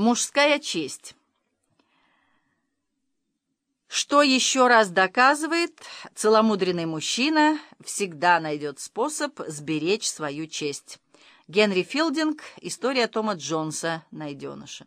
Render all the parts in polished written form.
Мужская честь. Что еще раз доказывает, целомудренный мужчина всегда найдет способ сберечь свою честь. Генри Филдинг. История Тома Джонса, найденыша.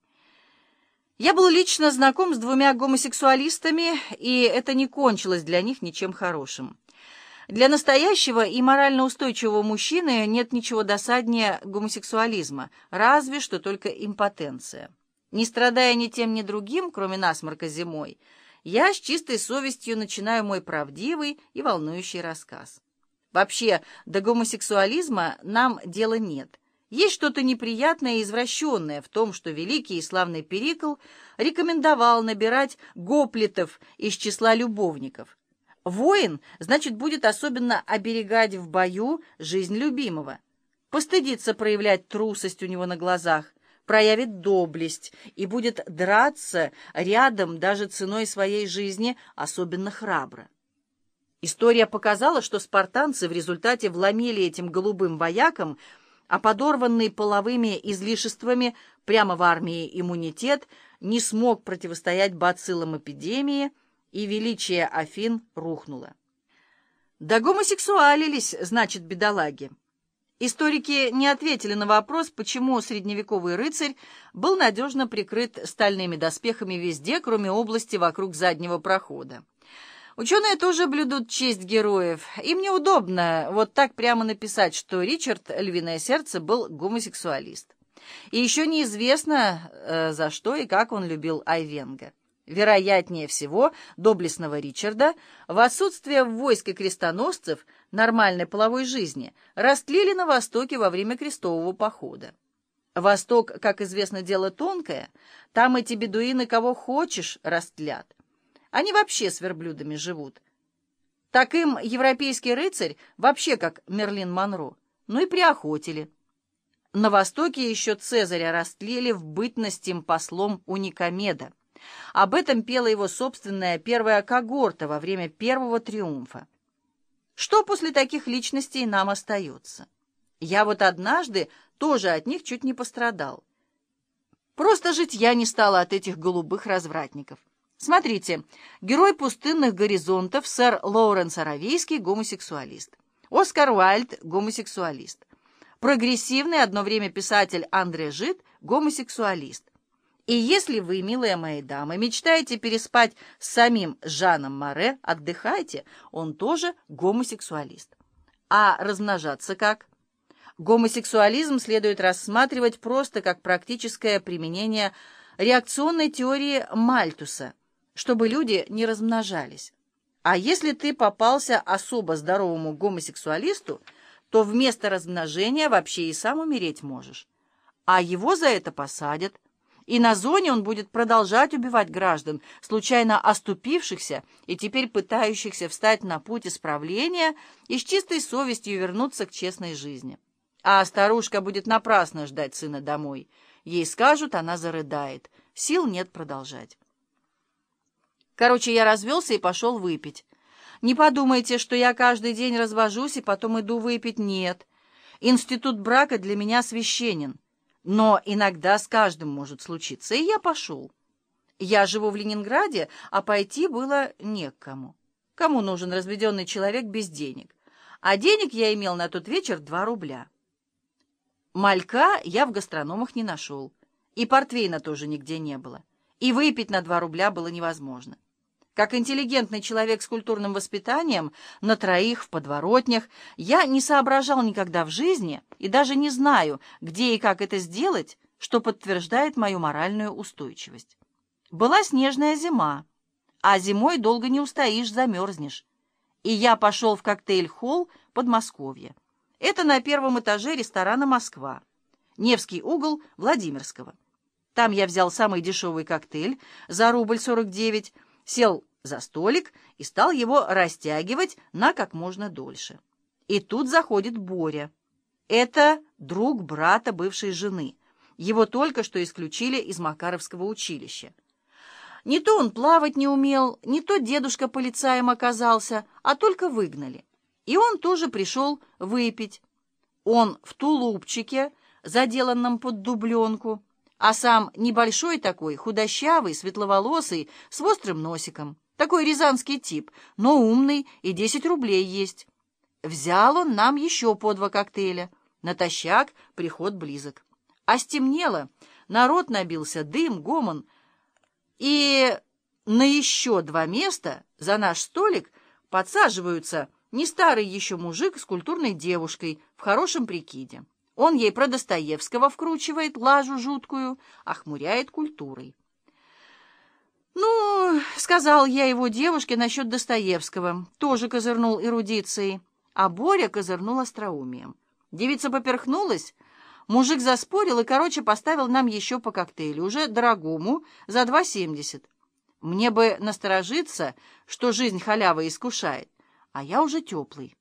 Я был лично знаком с двумя гомосексуалистами, и это не кончилось для них ничем хорошим. Для настоящего и морально устойчивого мужчины нет ничего досаднее гомосексуализма, разве что только импотенция. Не страдая ни тем, ни другим, кроме насморка зимой, я с чистой совестью начинаю мой правдивый и волнующий рассказ. Вообще, до гомосексуализма нам дела нет. Есть что-то неприятное и извращенное в том, что великий и славный Перикл рекомендовал набирать гоплитов из числа любовников. Воин, значит, будет особенно оберегать в бою жизнь любимого, постыдится проявлять трусость у него на глазах, проявит доблесть и будет драться рядом даже ценой своей жизни особенно храбро. История показала, что спартанцы в результате вломили этим голубым воякам, а подорванный половыми излишествами прямо в армии иммунитет не смог противостоять бациллам эпидемии, и величие Афин рухнуло. Да гомосексуалились, значит, бедолаги. Историки не ответили на вопрос, почему средневековый рыцарь был надежно прикрыт стальными доспехами везде, кроме области вокруг заднего прохода. Ученые тоже блюдут честь героев. Им неудобно вот так прямо написать, что Ричард Львиное Сердце был гомосексуалист. И еще неизвестно, за что и как он любил Айвенго. Вероятнее всего, доблестного Ричарда в отсутствие в войске крестоносцев нормальной половой жизни растлили на Востоке во время крестового похода. Восток, как известно, дело тонкое, там эти бедуины кого хочешь растлят. Они вообще с верблюдами живут. Так им европейский рыцарь вообще как Мерлин Монро, ну и приохотили. На Востоке еще Цезаря растлили в бытность им послом у Никомеда. Об этом пела его собственная первая когорта во время первого триумфа. Что после таких личностей нам остается? Я вот однажды тоже от них чуть не пострадал. Просто жить я не стала от этих голубых развратников. Смотрите, герой «Пустынных горизонтов» сэр Лоуренс Аравийский — гомосексуалист. Оскар Уайльд — гомосексуалист. Прогрессивный одно время писатель Андре Жид — гомосексуалист. И если вы, милые мои дамы, мечтаете переспать с самим Жаном Море, отдыхайте, он тоже гомосексуалист. А размножаться как? Гомосексуализм следует рассматривать просто как практическое применение реакционной теории Мальтуса, чтобы люди не размножались. А если ты попался особо здоровому гомосексуалисту, то вместо размножения вообще и сам умереть можешь. А его за это посадят. И на зоне он будет продолжать убивать граждан, случайно оступившихся и теперь пытающихся встать на путь исправления и с чистой совестью вернуться к честной жизни. А старушка будет напрасно ждать сына домой. Ей скажут, она зарыдает. Сил нет продолжать. Короче, я развелся и пошел выпить. Не подумайте, что я каждый день развожусь и потом иду выпить. Нет. Институт брака для меня священен. Но иногда с каждым может случиться, и я пошел. Я живу в Ленинграде, а пойти было не к кому. Кому нужен разведенный человек без денег? А денег я имел на тот вечер 2 рубля. Малька я в гастрономах не нашел, и портвейна тоже нигде не было, и выпить на 2 рубля было невозможно. Как интеллигентный человек с культурным воспитанием, на троих в подворотнях, я не соображал никогда в жизни и даже не знаю, где и как это сделать, что подтверждает мою моральную устойчивость. Была снежная зима, а зимой долго не устоишь, замерзнешь. И я пошел в коктейль-холл Подмосковья. Это на 1-м этаже ресторана «Москва», Невский угол Владимирского. Там я взял самый дешевый коктейль за 1,49 рубля, сел за столик и стал его растягивать на как можно дольше. И тут заходит Боря. Это друг брата бывшей жены. Его только что исключили из Макаровского училища. Не то он плавать не умел, не то дедушка полицаем оказался, а только выгнали. И он тоже пришел выпить. Он в тулупчике, заделанном под дубленку, а сам небольшой такой, худощавый, светловолосый, с острым носиком. Такой рязанский тип, но умный, и 10 рублей есть. Взял он нам еще по 2 коктейля. Натощак приход близок. А стемнело, народ набился, дым, гомон. И на еще 2 места за наш столик подсаживаются не старый еще мужик с культурной девушкой в хорошем прикиде. Он ей про Достоевского вкручивает лажу жуткую, охмуряет культурой. «Ну, — сказал я его девушке насчет Достоевского, — тоже козырнул эрудицией, а Боря козырнул остроумием. Девица поперхнулась, мужик заспорил и, короче, поставил нам еще по коктейлю, уже дорогому, за 2,70. Мне бы насторожиться, что жизнь халявой искушает, а я уже теплый.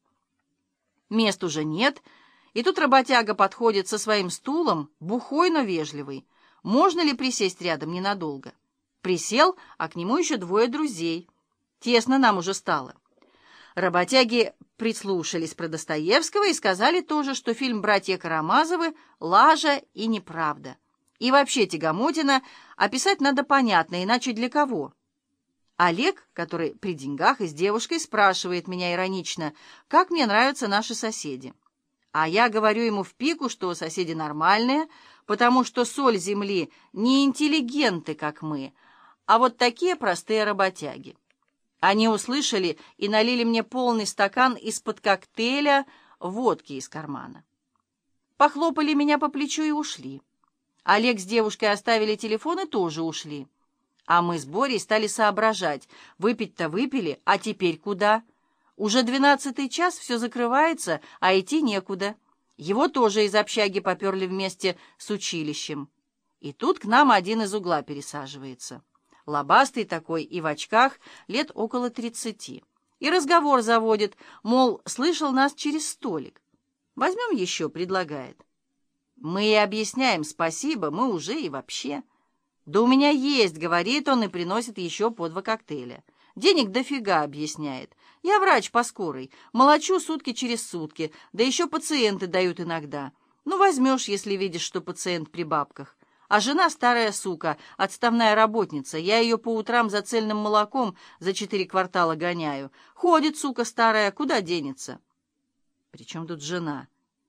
Мест уже нет, и тут работяга подходит со своим стулом, бухой, но вежливый. Можно ли присесть рядом ненадолго? Присел, а к нему еще 2 друзей. Тесно нам уже стало. Работяги прислушались про Достоевского и сказали тоже, что фильм «Братья Карамазовы» — лажа и неправда. И вообще тягомотина описать надо понятно, иначе для кого? Олег, который при деньгах и с девушкой, спрашивает меня иронично, как мне нравятся наши соседи. А я говорю ему в пику, что соседи нормальные, потому что соль земли не интеллигенты, как мы, а вот такие простые работяги. Они услышали и налили мне полный стакан из-под коктейля водки из кармана. Похлопали меня по плечу и ушли. Олег с девушкой оставили телефон и тоже ушли. А мы с Борей стали соображать. Выпить-то выпили, а теперь куда? Уже 12-й час, все закрывается, а идти некуда. Его тоже из общаги поперли вместе с училищем. И тут к нам один из угла пересаживается. Лобастый такой и в очках, лет около 30. И разговор заводит, мол, слышал нас через столик. «Возьмем еще», — предлагает. Мы и объясняем: спасибо, мы уже и вообще. «Да у меня есть», — говорит он и приносит еще по 2 коктейля. «Денег дофига», — объясняет. «Я врач по скорой, молочу сутки через сутки, да еще пациенты дают иногда. Ну, возьмешь, если видишь, что пациент при бабках. А жена старая сука, отставная работница, я ее по утрам за цельным молоком за 4 квартала гоняю. Ходит, сука старая, куда денется?» «При чем тут жена?»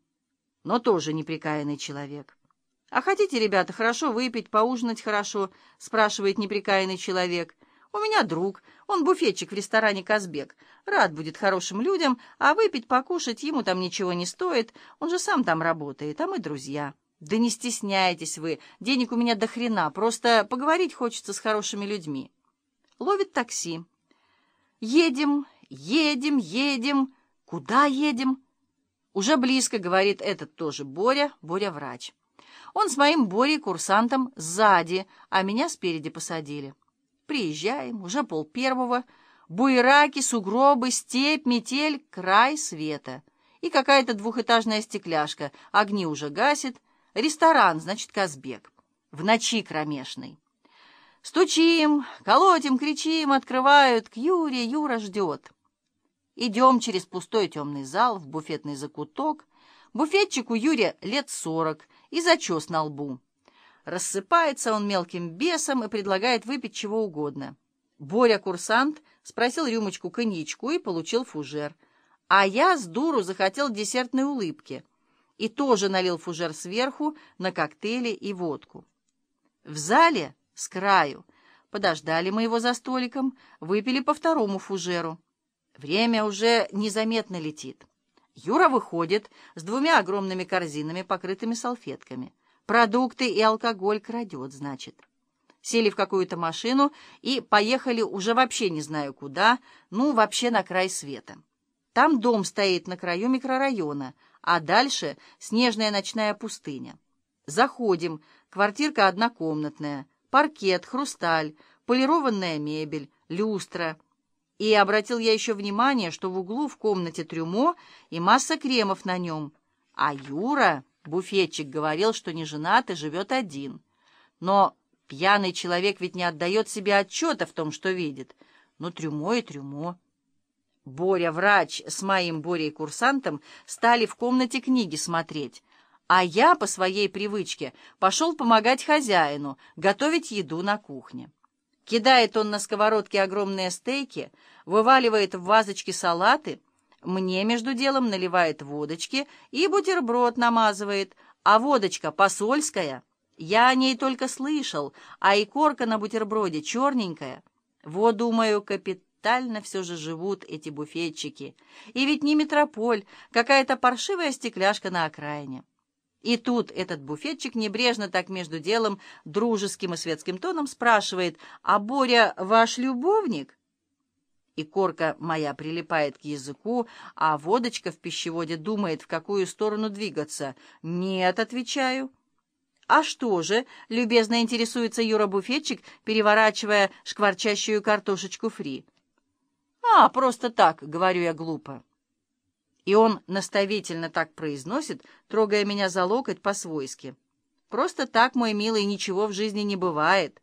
Но тоже неприкаянный человек. «А хотите, ребята, хорошо выпить, поужинать хорошо?» — спрашивает неприкаянный человек. «У меня друг, он буфетчик в ресторане «Казбек». Рад будет хорошим людям, а выпить, покушать ему там ничего не стоит, он же сам там работает, а мы друзья». «Да не стесняйтесь вы, денег у меня до хрена, просто поговорить хочется с хорошими людьми». Ловит такси. «Едем, едем, едем. Куда едем?» «Уже близко», — говорит этот тоже Боря, Боря врач. Он с моим Борей курсантом сзади, а меня спереди посадили. Приезжаем, уже 12:30. Буераки, сугробы, степь, метель, край света. И какая-то 2-этажная стекляшка, огни уже гасит. Ресторан, значит, «Казбек». В ночи кромешной. Стучим, колотим, кричим, открывают. К Юре, Юра ждет. Идем через пустой темный зал в буфетный закуток. Буфетчику Юре лет 40 и зачес на лбу. Рассыпается он мелким бесом и предлагает выпить чего угодно. Боря-курсант спросил рюмочку коньячку и получил фужер. А я с дуру захотел десертной улыбки и тоже налил фужер сверху на коктейли и водку. В зале с краю подождали мы его за столиком, выпили по 2-му фужеру. Время уже незаметно летит. Юра выходит с 2 огромными корзинами, покрытыми салфетками. Продукты и алкоголь крадет, значит. Сели в какую-то машину и поехали уже вообще не знаю куда, ну, вообще на край света. Там дом стоит на краю микрорайона, а дальше снежная ночная пустыня. Заходим, квартирка однокомнатная, паркет, хрусталь, полированная мебель, люстра. И обратил я еще внимание, что в углу в комнате трюмо и масса кремов на нем. А Юра, буфетчик, говорил, что не женат и живет один. Но пьяный человек ведь не отдает себе отчета в том, что видит. Ну, трюмо и трюмо. Боря, врач, с моим Борей-курсантом стали в комнате книги смотреть, А я, по своей привычке, пошел помогать хозяину готовить еду на кухне. Кидает он на сковородке огромные стейки, вываливает в вазочки салаты, мне между делом наливает водочки и бутерброд намазывает, а водочка посольская. Я о ней только слышал, а и корка на бутерброде черненькая. Вот, думаю, капитально все же живут эти буфетчики. И ведь не метрополь, какая-то паршивая стекляшка на окраине. И тут этот буфетчик небрежно так между делом дружеским и светским тоном спрашивает: «А Боря ваш любовник?» И корка моя прилипает к языку, а водочка в пищеводе думает, в какую сторону двигаться. «Нет», — отвечаю. «А что же?» — любезно интересуется Юра-буфетчик, переворачивая шкварчащую картошечку фри. «А, просто так», — говорю я глупо. И он наставительно так произносит, трогая меня за локоть по-свойски. «Просто так, мой милый, ничего в жизни не бывает».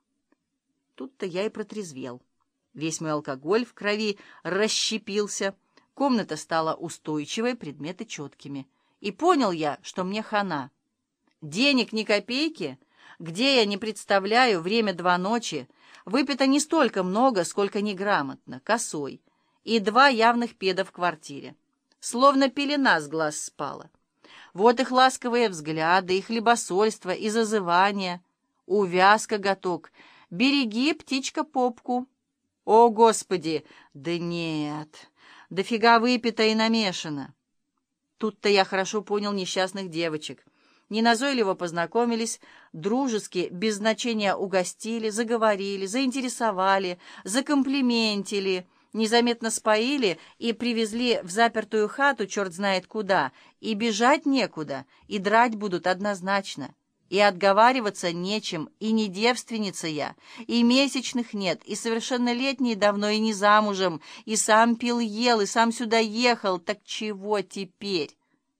Тут-то я и протрезвел. Весь мой алкоголь в крови расщепился, комната стала устойчивой, предметы четкими. И понял я, что мне хана. Денег ни копейки, где я не представляю, время 2 ночи, выпито не столько много, сколько неграмотно, косой, и 2 явных педа в квартире. Словно пелена с глаз спала. Вот их ласковые взгляды, и хлебосольство, и зазывание. Увязка, готок, береги, птичка, попку. О, Господи! Да нет, дофига выпито и намешано. Тут-то я хорошо понял несчастных девочек. Неназойливо познакомились, дружески, без значения угостили, заговорили, заинтересовали, закомплиментили, незаметно споили и привезли в запертую хату черт знает куда, и бежать некуда, и драть будут однозначно. И отговариваться нечем, и не девственница я, и месячных нет, и совершеннолетний давно и не замужем, и сам пил, ел, и сам сюда ехал, так чего теперь?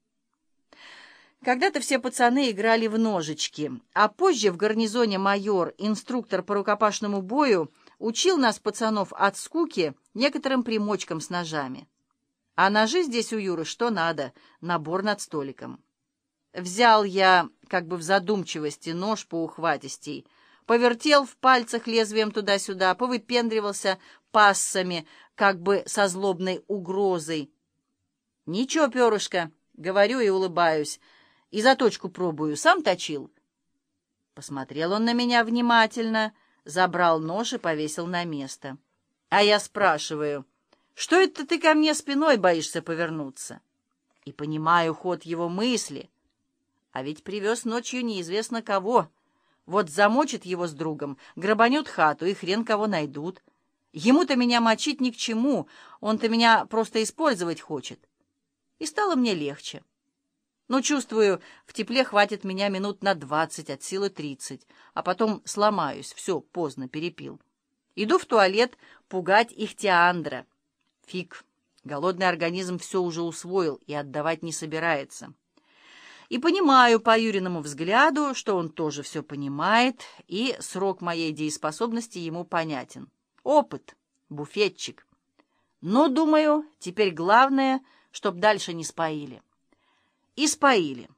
Когда-то все пацаны играли в ножички, а позже в гарнизоне майор, инструктор по рукопашному бою, учил нас, пацанов, от скуки некоторым примочкам с ножами. А ножи здесь у Юры что надо, набор над столиком. Взял я, как бы в задумчивости, нож поухватистей, повертел в пальцах лезвием туда-сюда, повыпендривался пассами, как бы со злобной угрозой. «Ничего, перышко», — говорю и улыбаюсь, и заточку пробую, сам точил. Посмотрел он на меня внимательно, забрал нож и повесил на место. А я спрашиваю: «Что это ты ко мне спиной боишься повернуться?» И понимаю ход его мысли. А ведь привез ночью неизвестно кого. Вот замочит его с другом, грабанет хату, и хрен кого найдут. Ему-то меня мочить ни к чему, он-то меня просто использовать хочет. И стало мне легче. Но чувствую, в тепле хватит меня минут на 20, от силы 30, а потом сломаюсь, все, поздно, перепил. Иду в туалет пугать Ихтиандра. Фиг, голодный организм все уже усвоил и отдавать не собирается. И понимаю по Юриному взгляду, что он тоже все понимает, и срок моей дееспособности ему понятен. Опыт, буфетчик. Но, думаю, теперь главное, чтоб дальше не споили. И споили.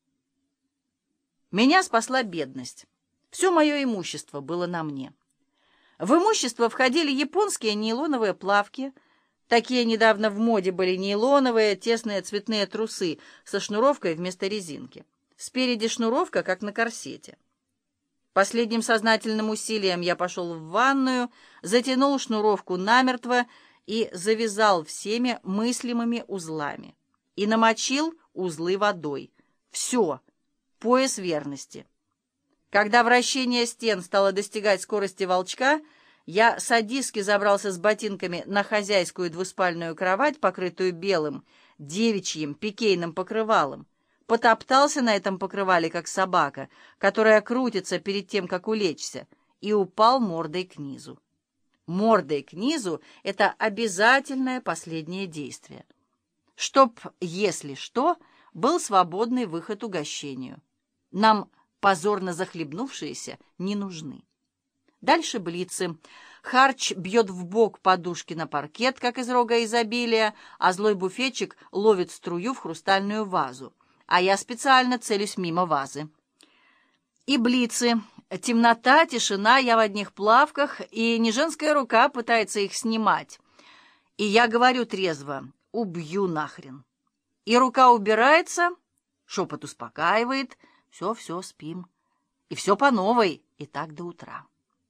Меня спасла бедность. Все мое имущество было на мне. В имущество входили японские нейлоновые плавки. Такие недавно в моде были нейлоновые тесные цветные трусы со шнуровкой вместо резинки. Спереди шнуровка, как на корсете. Последним сознательным усилием я пошел в ванную, затянул шнуровку намертво и завязал всеми мыслимыми узлами. И намочил узлы водой. Все, пояс верности. Когда вращение стен стало достигать скорости волчка, я садистски забрался с ботинками на хозяйскую двуспальную кровать, покрытую белым, девичьим, пикейным покрывалом, потоптался на этом покрывале, как собака, которая крутится перед тем, как улечься, и упал мордой к низу. Мордой к низу — это обязательное последнее действие. Чтоб, если что, был свободный выход угощению. Нам, позорно захлебнувшиеся, не нужны. Дальше блицы. Харч бьет в бок подушки на паркет, как из рога изобилия, а злой буфетчик ловит струю в хрустальную вазу. а я специально целюсь мимо вазы. И блицы. Темнота, тишина, я в одних плавках, и не женская рука пытается их снимать. И я говорю трезво: убью нахрен. И рука убирается, шепот успокаивает: все, спим. И все по новой, и так до утра.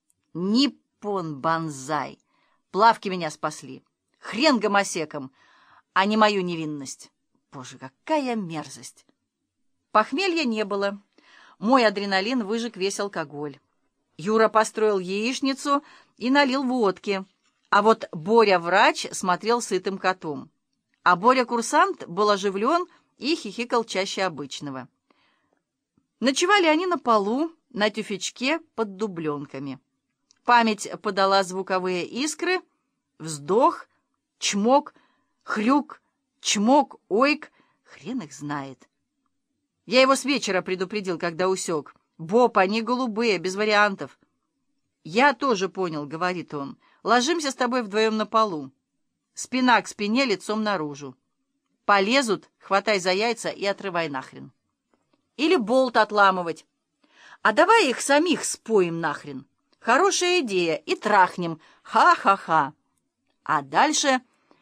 Ниппон банзай. Плавки меня спасли. Хрен гомосеком, а не мою невинность. Боже, какая мерзость! Похмелья не было. Мой адреналин выжег весь алкоголь. Юра построил яичницу и налил водки. А вот Боря-врач смотрел сытым котом. А Боря-курсант был оживлен и хихикал чаще обычного. Ночевали они на полу, на тюфячке под дубленками. Память подала звуковые искры. Вздох, чмок, хрюк, чмок, ойк. Хрен их знает. Я его с вечера предупредил, когда усек. «Боб, они голубые, без вариантов». «Я тоже понял», — говорит он. «Ложимся с тобой вдвоем на полу. Спина к спине, лицом наружу. Полезут, хватай за яйца и отрывай нахрен. Или болт отламывать. А давай их самих споем нахрен. Хорошая идея, и трахнем. Ха-ха-ха». А дальше...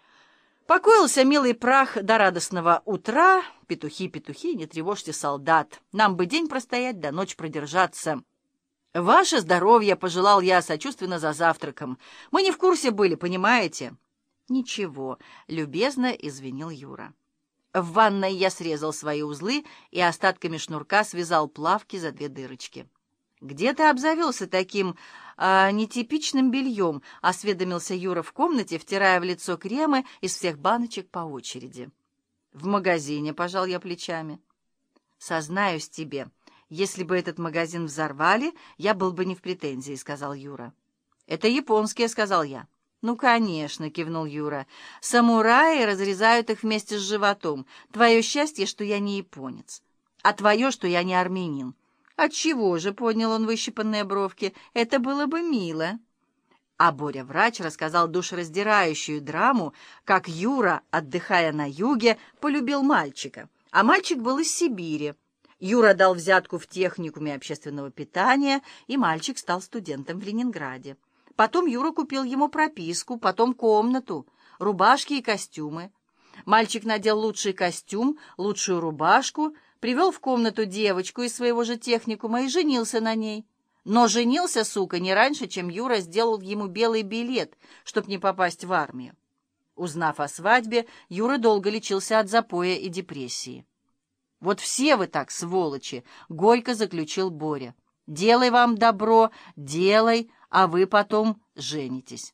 Покоился милый прах до радостного утра. Петухи, петухи, не тревожьте солдат. Нам бы день простоять, да ночь продержаться. Ваше здоровье, пожелал я сочувственно за завтраком. Мы не в курсе были, понимаете? Ничего, любезно извинил Юра. В ванной я срезал свои узлы и остатками шнурка связал плавки за 2 дырочки. «Где ты обзавелся таким нетипичным бельем?» — осведомился Юра в комнате, втирая в лицо кремы из всех баночек по очереди. «В магазине», — пожал я плечами. «Сознаюсь тебе, если бы этот магазин взорвали, я был бы не в претензии», — сказал Юра. «Это японские», — сказал я. «Ну, конечно», — кивнул Юра. «Самураи разрезают их вместе с животом. Твое счастье, что я не японец, а твое, что я не армянин». «Отчего же?» — поднял он выщипанные бровки. «Это было бы мило». А Боря-врач рассказал душераздирающую драму, как Юра, отдыхая на юге, полюбил мальчика. А мальчик был из Сибири. Юра дал взятку в техникуме общественного питания, и мальчик стал студентом в Ленинграде. Потом Юра купил ему прописку, потом комнату, рубашки и костюмы. Мальчик надел лучший костюм, лучшую рубашку, привел в комнату девочку из своего же техникума и женился на ней. Но женился, сука, не раньше, чем Юра сделал ему белый билет, чтоб не попасть в армию. Узнав о свадьбе, Юра долго лечился от запоя и депрессии. «Вот все вы так, сволочи!» — горько заключил Боря. «Делай вам добро, делай, а вы потом женитесь».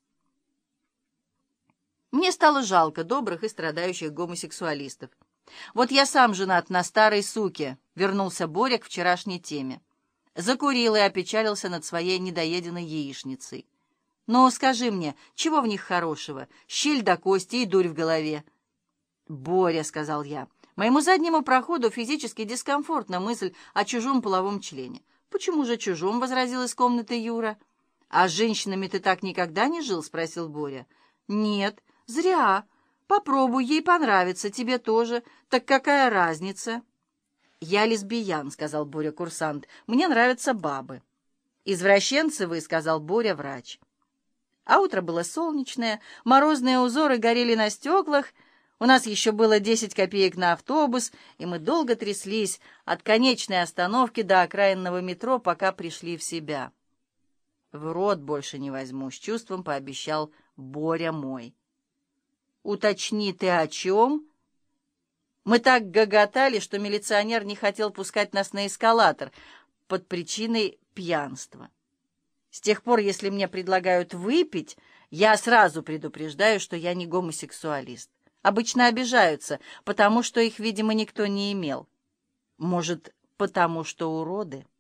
Мне стало жалко добрых и страдающих гомосексуалистов. «Вот я сам женат на старой суке», — вернулся Боря к вчерашней теме. Закурил и опечалился над своей недоеденной яичницей. «Ну, скажи мне, чего в них хорошего? Щель до кости и дурь в голове». «Боря», — сказал я, — «моему заднему проходу физически дискомфортна мысль о чужом половом члене». «Почему же чужом?» — возразил из комнаты Юра. «А с женщинами ты так никогда не жил?» — спросил Боря. «Нет, зря. Попробуй, ей понравится, тебе тоже. Так какая разница?» «Я лесбиян», — сказал Боря-курсант. «Мне нравятся бабы». «Извращенцы вы», — сказал Боря-врач. А утро было солнечное, морозные узоры горели на стеклах. У нас еще было 10 копеек на автобус, и мы долго тряслись от конечной остановки до окраинного метро, пока пришли в себя. «В рот больше не возьму», — с чувством пообещал Боря мой. «Уточни, ты о чем?» Мы так гоготали, что милиционер не хотел пускать нас на эскалатор под причиной пьянства. С тех пор, если мне предлагают выпить, я сразу предупреждаю, что я не гомосексуалист. Обычно обижаются, потому что их, видимо, никто не имел. Может, потому что уроды?